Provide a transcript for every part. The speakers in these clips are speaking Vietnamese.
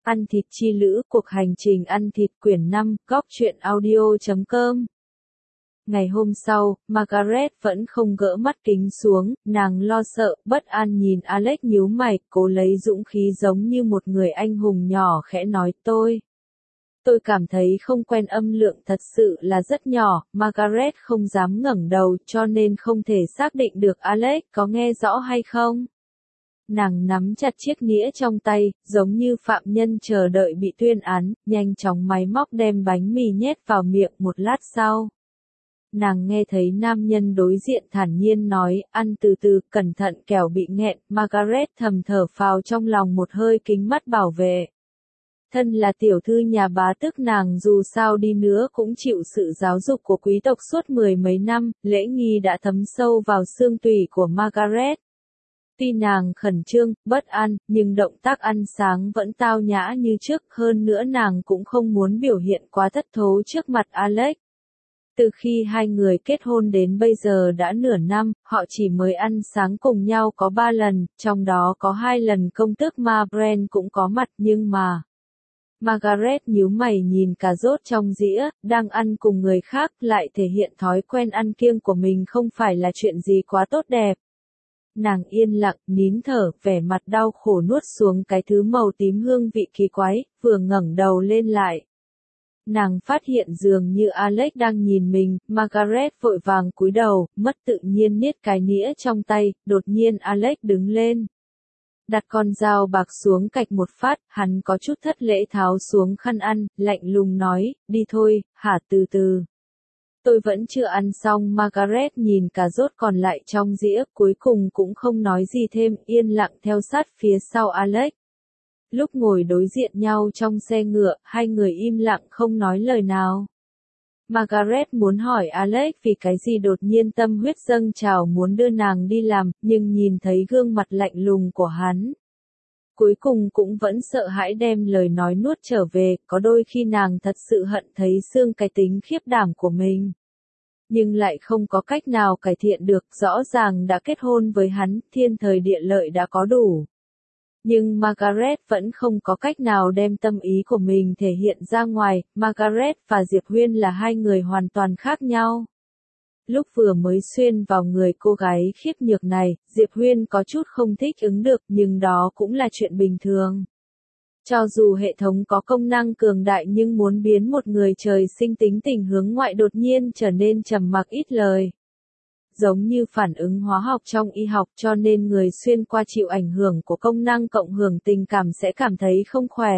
Ăn thịt chi lữ, cuộc hành trình ăn thịt quyển 5, góc truyện audio.com. Ngày hôm sau, Margaret vẫn không gỡ mắt kính xuống, nàng lo sợ, bất an nhìn Alex nhíu mày, cố lấy dũng khí giống như một người anh hùng nhỏ khẽ nói Tôi cảm thấy không quen, âm lượng thật sự là rất nhỏ. Margaret không dám ngẩng đầu cho nên không thể xác định được Alex có nghe rõ hay không. Nàng nắm chặt chiếc nĩa trong tay, giống như phạm nhân chờ đợi bị tuyên án, nhanh chóng máy móc đem bánh mì nhét vào miệng. Một lát sau, nàng nghe thấy nam nhân đối diện thản nhiên nói, ăn từ từ, cẩn thận kẻo bị nghẹn. Margaret thầm thở phào trong lòng một hơi, kính mắt bảo vệ. Thân là tiểu thư nhà bá tước, nàng dù sao đi nữa cũng chịu sự giáo dục của quý tộc suốt mười mấy năm, lễ nghi đã thấm sâu vào xương tủy của Margaret. Tuy nàng khẩn trương, bất an, nhưng động tác ăn sáng vẫn tao nhã như trước, hơn nữa nàng cũng không muốn biểu hiện quá thất thố trước mặt Alex. Từ khi hai người kết hôn đến bây giờ đã nửa năm, họ chỉ mới ăn sáng cùng nhau có 3 lần, trong đó có 2 lần công tước Marbrand cũng có mặt, nhưng mà Margaret nhíu mày nhìn cà rốt trong dĩa, đang ăn cùng người khác, lại thể hiện thói quen ăn kiêng của mình không phải là chuyện gì quá tốt đẹp. Nàng yên lặng, nín thở, vẻ mặt đau khổ nuốt xuống cái thứ màu tím hương vị kỳ quái, vừa ngẩng đầu lên lại. Nàng phát hiện dường như Alex đang nhìn mình, Margaret vội vàng cúi đầu, mất tự nhiên niết cái nĩa trong tay, đột nhiên Alex đứng lên. Đặt con dao bạc xuống cạch một phát, hắn có chút thất lễ tháo xuống khăn ăn, lạnh lùng nói, đi thôi, hả, từ từ. Tôi vẫn chưa ăn xong. Margaret nhìn cà rốt còn lại trong dĩa, cuối cùng cũng không nói gì thêm, yên lặng theo sát phía sau Alex. Lúc ngồi đối diện nhau trong xe ngựa, hai người im lặng không nói lời nào. Margaret muốn hỏi Alex vì cái gì đột nhiên tâm huyết dâng trào muốn đưa nàng đi làm, nhưng nhìn thấy gương mặt lạnh lùng của hắn, cuối cùng cũng vẫn sợ hãi đem lời nói nuốt trở về. Có đôi khi nàng thật sự hận thấy xương cái tính khiếp đảm của mình, nhưng lại không có cách nào cải thiện được. Rõ ràng đã kết hôn với hắn, thiên thời địa lợi đã có đủ, nhưng Margaret vẫn không có cách nào đem tâm ý của mình thể hiện ra ngoài. Margaret và Diệp Huyên là hai người hoàn toàn khác nhau. Lúc vừa mới xuyên vào người cô gái khiếp nhược này, Diệp Huyên có chút không thích ứng được, nhưng đó cũng là chuyện bình thường. Cho dù hệ thống có công năng cường đại, nhưng muốn biến một người trời sinh tính tình hướng ngoại đột nhiên trở nên trầm mặc ít lời, giống như phản ứng hóa học trong y học, cho nên người xuyên qua chịu ảnh hưởng của công năng cộng hưởng tình cảm sẽ cảm thấy không khỏe.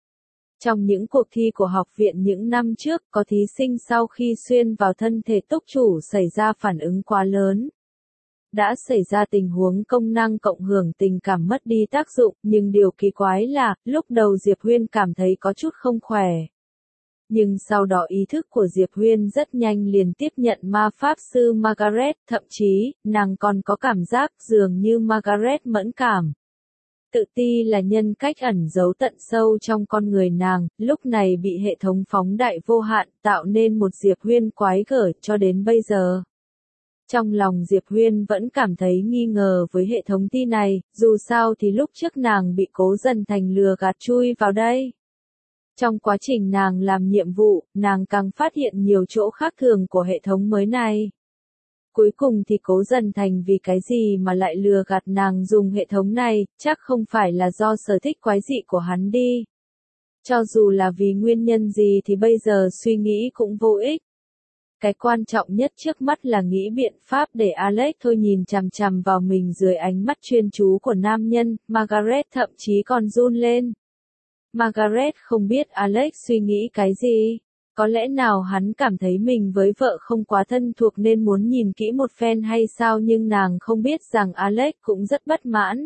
Trong những cuộc thi của học viện những năm trước, có thí sinh sau khi xuyên vào thân thể túc chủ xảy ra phản ứng quá lớn. Đã xảy ra tình huống công năng cộng hưởng tình cảm mất đi tác dụng, nhưng điều kỳ quái là, lúc đầu Diệp Huyên cảm thấy có chút không khỏe. Nhưng sau đó ý thức của Diệp Huyên rất nhanh liền tiếp nhận ma pháp sư Margaret, thậm chí, nàng còn có cảm giác dường như Margaret mẫn cảm. Tự ti là nhân cách ẩn giấu tận sâu trong con người nàng, lúc này bị hệ thống phóng đại vô hạn, tạo nên một Diệp Huyên quái gở cho đến bây giờ. Trong lòng Diệp Huyên vẫn cảm thấy nghi ngờ với hệ thống thi này, dù sao thì lúc trước nàng bị Cố Dần Thành lừa gạt chui vào đây. Trong quá trình nàng làm nhiệm vụ, nàng càng phát hiện nhiều chỗ khác thường của hệ thống mới này. Cuối cùng thì Cố Dần Thành vì cái gì mà lại lừa gạt nàng dùng hệ thống này, chắc không phải là do sở thích quái dị của hắn đi. Cho dù là vì nguyên nhân gì thì bây giờ suy nghĩ cũng vô ích. Cái quan trọng nhất trước mắt là nghĩ biện pháp để Alex thôi nhìn chằm chằm vào mình dưới ánh mắt chuyên chú của nam nhân. Margaret thậm chí còn run lên. Margaret không biết Alex suy nghĩ cái gì. Có lẽ nào hắn cảm thấy mình với vợ không quá thân thuộc nên muốn nhìn kỹ một phen hay sao, nhưng nàng không biết rằng Alex cũng rất bất mãn.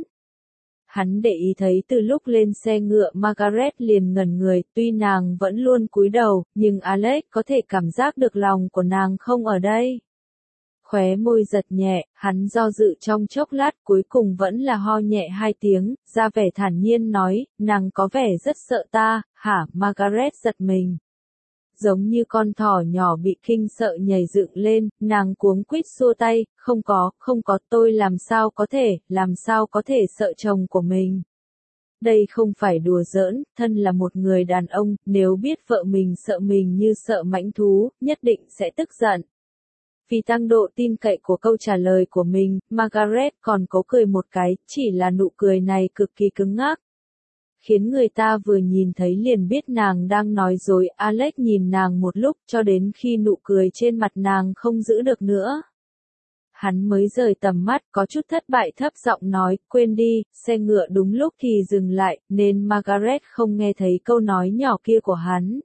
Hắn để ý thấy từ lúc lên xe ngựa Margaret liền ngẩn người, tuy nàng vẫn luôn cúi đầu, nhưng Alex có thể cảm giác được lòng của nàng không ở đây. Khóe môi giật nhẹ, hắn do dự trong chốc lát, cuối cùng vẫn là ho nhẹ 2 tiếng, ra vẻ thản nhiên nói, nàng có vẻ rất sợ ta, hả? Margaret giật mình. Giống như con thỏ nhỏ bị kinh sợ nhảy dựng lên, nàng cuống quýt xua tay, không có, tôi làm sao có thể sợ chồng của mình. Đây không phải đùa giỡn, thân là một người đàn ông, nếu biết vợ mình sợ mình như sợ mãnh thú, nhất định sẽ tức giận. Vì tăng độ tin cậy của câu trả lời của mình, Margaret còn cố cười một cái, chỉ là nụ cười này cực kỳ cứng ngắc, khiến người ta vừa nhìn thấy liền biết nàng đang nói dối. Alex nhìn nàng một lúc cho đến khi nụ cười trên mặt nàng không giữ được nữa. Hắn mới rời tầm mắt, có chút thất bại thấp giọng nói, quên đi, xe ngựa đúng lúc thì dừng lại, nên Margaret không nghe thấy câu nói nhỏ kia của hắn.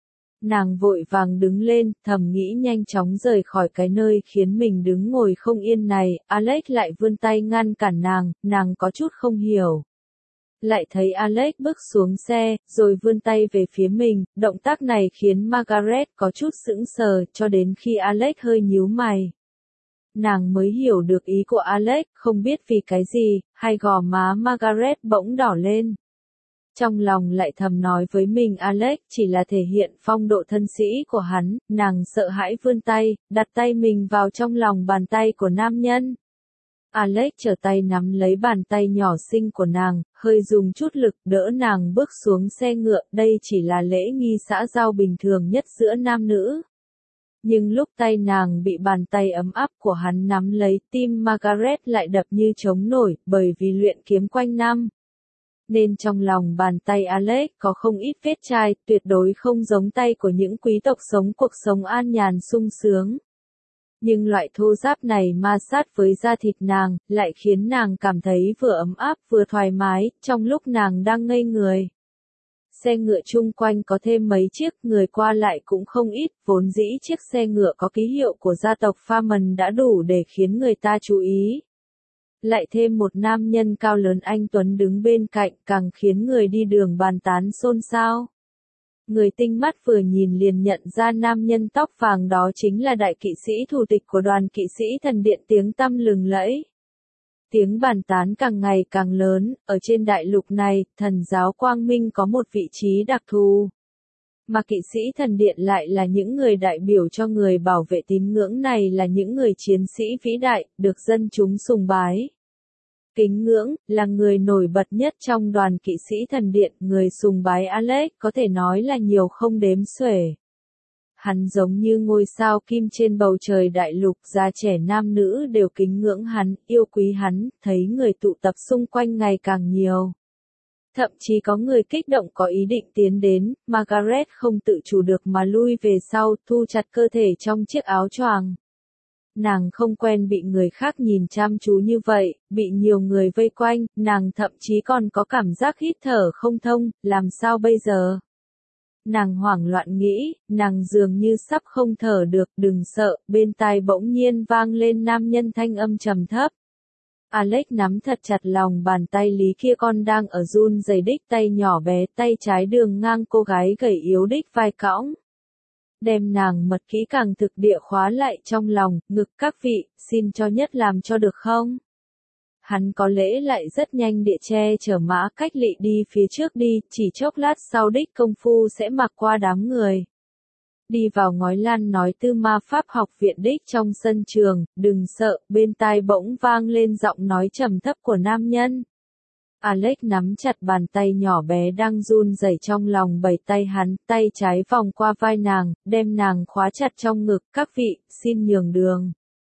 Nàng vội vàng đứng lên, thầm nghĩ nhanh chóng rời khỏi cái nơi khiến mình đứng ngồi không yên này. Alex lại vươn tay ngăn cản nàng có chút không hiểu. Lại thấy Alex bước xuống xe, rồi vươn tay về phía mình, động tác này khiến Margaret có chút sững sờ, cho đến khi Alex hơi nhíu mày. Nàng mới hiểu được ý của Alex, không biết vì cái gì, hai gò má Margaret bỗng đỏ lên. Trong lòng lại thầm nói với mình Alex chỉ là thể hiện phong độ thân sĩ của hắn, nàng sợ hãi vươn tay, đặt tay mình vào trong lòng bàn tay của nam nhân. Alex trở tay nắm lấy bàn tay nhỏ xinh của nàng, hơi dùng chút lực đỡ nàng bước xuống xe ngựa, đây chỉ là lễ nghi xã giao bình thường nhất giữa nam nữ. Nhưng lúc tay nàng bị bàn tay ấm áp của hắn nắm lấy, tim Margaret lại đập như trống nổi, bởi vì luyện kiếm quanh năm. Nên trong lòng bàn tay Alex có không ít vết chai, tuyệt đối không giống tay của những quý tộc sống cuộc sống an nhàn sung sướng. Nhưng loại thô ráp này ma sát với da thịt nàng, lại khiến nàng cảm thấy vừa ấm áp vừa thoải mái, trong lúc nàng đang ngây người. Xe ngựa chung quanh có thêm mấy chiếc, người qua lại cũng không ít, vốn dĩ chiếc xe ngựa có ký hiệu của gia tộc Farman đã đủ để khiến người ta chú ý. Lại thêm một nam nhân cao lớn anh tuấn đứng bên cạnh, càng khiến người đi đường bàn tán xôn xao. Người tinh mắt vừa nhìn liền nhận ra nam nhân tóc vàng đó chính là đại kỵ sĩ thủ tịch của đoàn kỵ sĩ thần điện tiếng tăm lừng lẫy. Tiếng bàn tán càng ngày càng lớn, ở trên đại lục này, thần giáo Quang Minh có một vị trí đặc thù. Mà kỵ sĩ thần điện lại là những người đại biểu cho người bảo vệ tín ngưỡng này, là những người chiến sĩ vĩ đại, được dân chúng sùng bái. Kính ngưỡng, là người nổi bật nhất trong đoàn kỵ sĩ thần điện, người sùng bái Alex có thể nói là nhiều không đếm xuể. Hắn giống như ngôi sao kim trên bầu trời đại lục, già trẻ nam nữ đều kính ngưỡng hắn, yêu quý hắn, thấy người tụ tập xung quanh ngày càng nhiều. Thậm chí có người kích động có ý định tiến đến, Margaret không tự chủ được mà lui về sau, thu chặt cơ thể trong chiếc áo choàng. Nàng không quen bị người khác nhìn chăm chú như vậy, bị nhiều người vây quanh, nàng thậm chí còn có cảm giác hít thở không thông, làm sao bây giờ? Nàng hoảng loạn nghĩ, nàng dường như sắp không thở được, đừng sợ, bên tai bỗng nhiên vang lên nam nhân thanh âm trầm thấp. Alex nắm thật chặt lòng bàn tay lý kia, con đang ở run rẩy đích tay nhỏ bé, tay trái đường ngang cô gái gầy yếu đích vai cõng. Đem nàng mật kỹ càng thực địa khóa lại trong lòng, ngực các vị, xin cho nhất làm cho được không? Hắn có lẽ lại rất nhanh địa che chở mã cách lị đi phía trước đi, chỉ chốc lát sau đích công phu sẽ mặc qua đám người. Đi vào ngói lan nói tư ma pháp học viện đích trong sân trường, đừng sợ, bên tai bỗng vang lên giọng nói trầm thấp của nam nhân. Alex nắm chặt bàn tay nhỏ bé đang run rẩy trong lòng bảy tay hắn, tay trái vòng qua vai nàng, đem nàng khóa chặt trong ngực, các vị, xin nhường đường.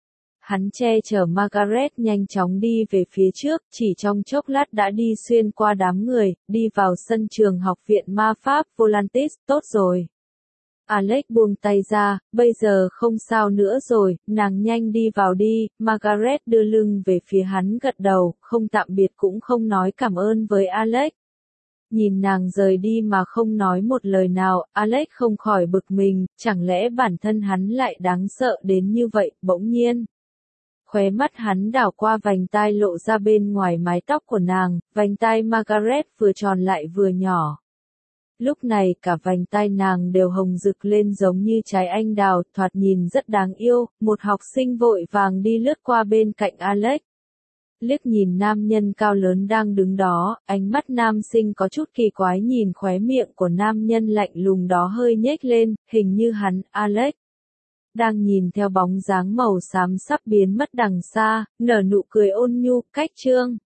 Hắn che chở Margaret nhanh chóng đi về phía trước, chỉ trong chốc lát đã đi xuyên qua đám người, đi vào sân trường học viện ma pháp Volantis, tốt rồi. Alex buông tay ra, bây giờ không sao nữa rồi, nàng nhanh đi vào đi. Margaret đưa lưng về phía hắn gật đầu, không tạm biệt cũng không nói cảm ơn với Alex. Nhìn nàng rời đi mà không nói một lời nào, Alex không khỏi bực mình, chẳng lẽ bản thân hắn lại đáng sợ đến như vậy, bỗng nhiên. Khóe mắt hắn đảo qua vành tai lộ ra bên ngoài mái tóc của nàng, vành tai Margaret vừa tròn lại vừa nhỏ. Lúc này cả vành tai nàng đều hồng rực lên giống như trái anh đào, thoạt nhìn rất đáng yêu. Một học sinh vội vàng đi lướt qua bên cạnh Alex. Liếc nhìn nam nhân cao lớn đang đứng đó, ánh mắt nam sinh có chút kỳ quái, nhìn khóe miệng của nam nhân lạnh lùng đó hơi nhếch lên, hình như hắn, Alex, đang nhìn theo bóng dáng màu xám sắp biến mất đằng xa, nở nụ cười ôn nhu, cách chương.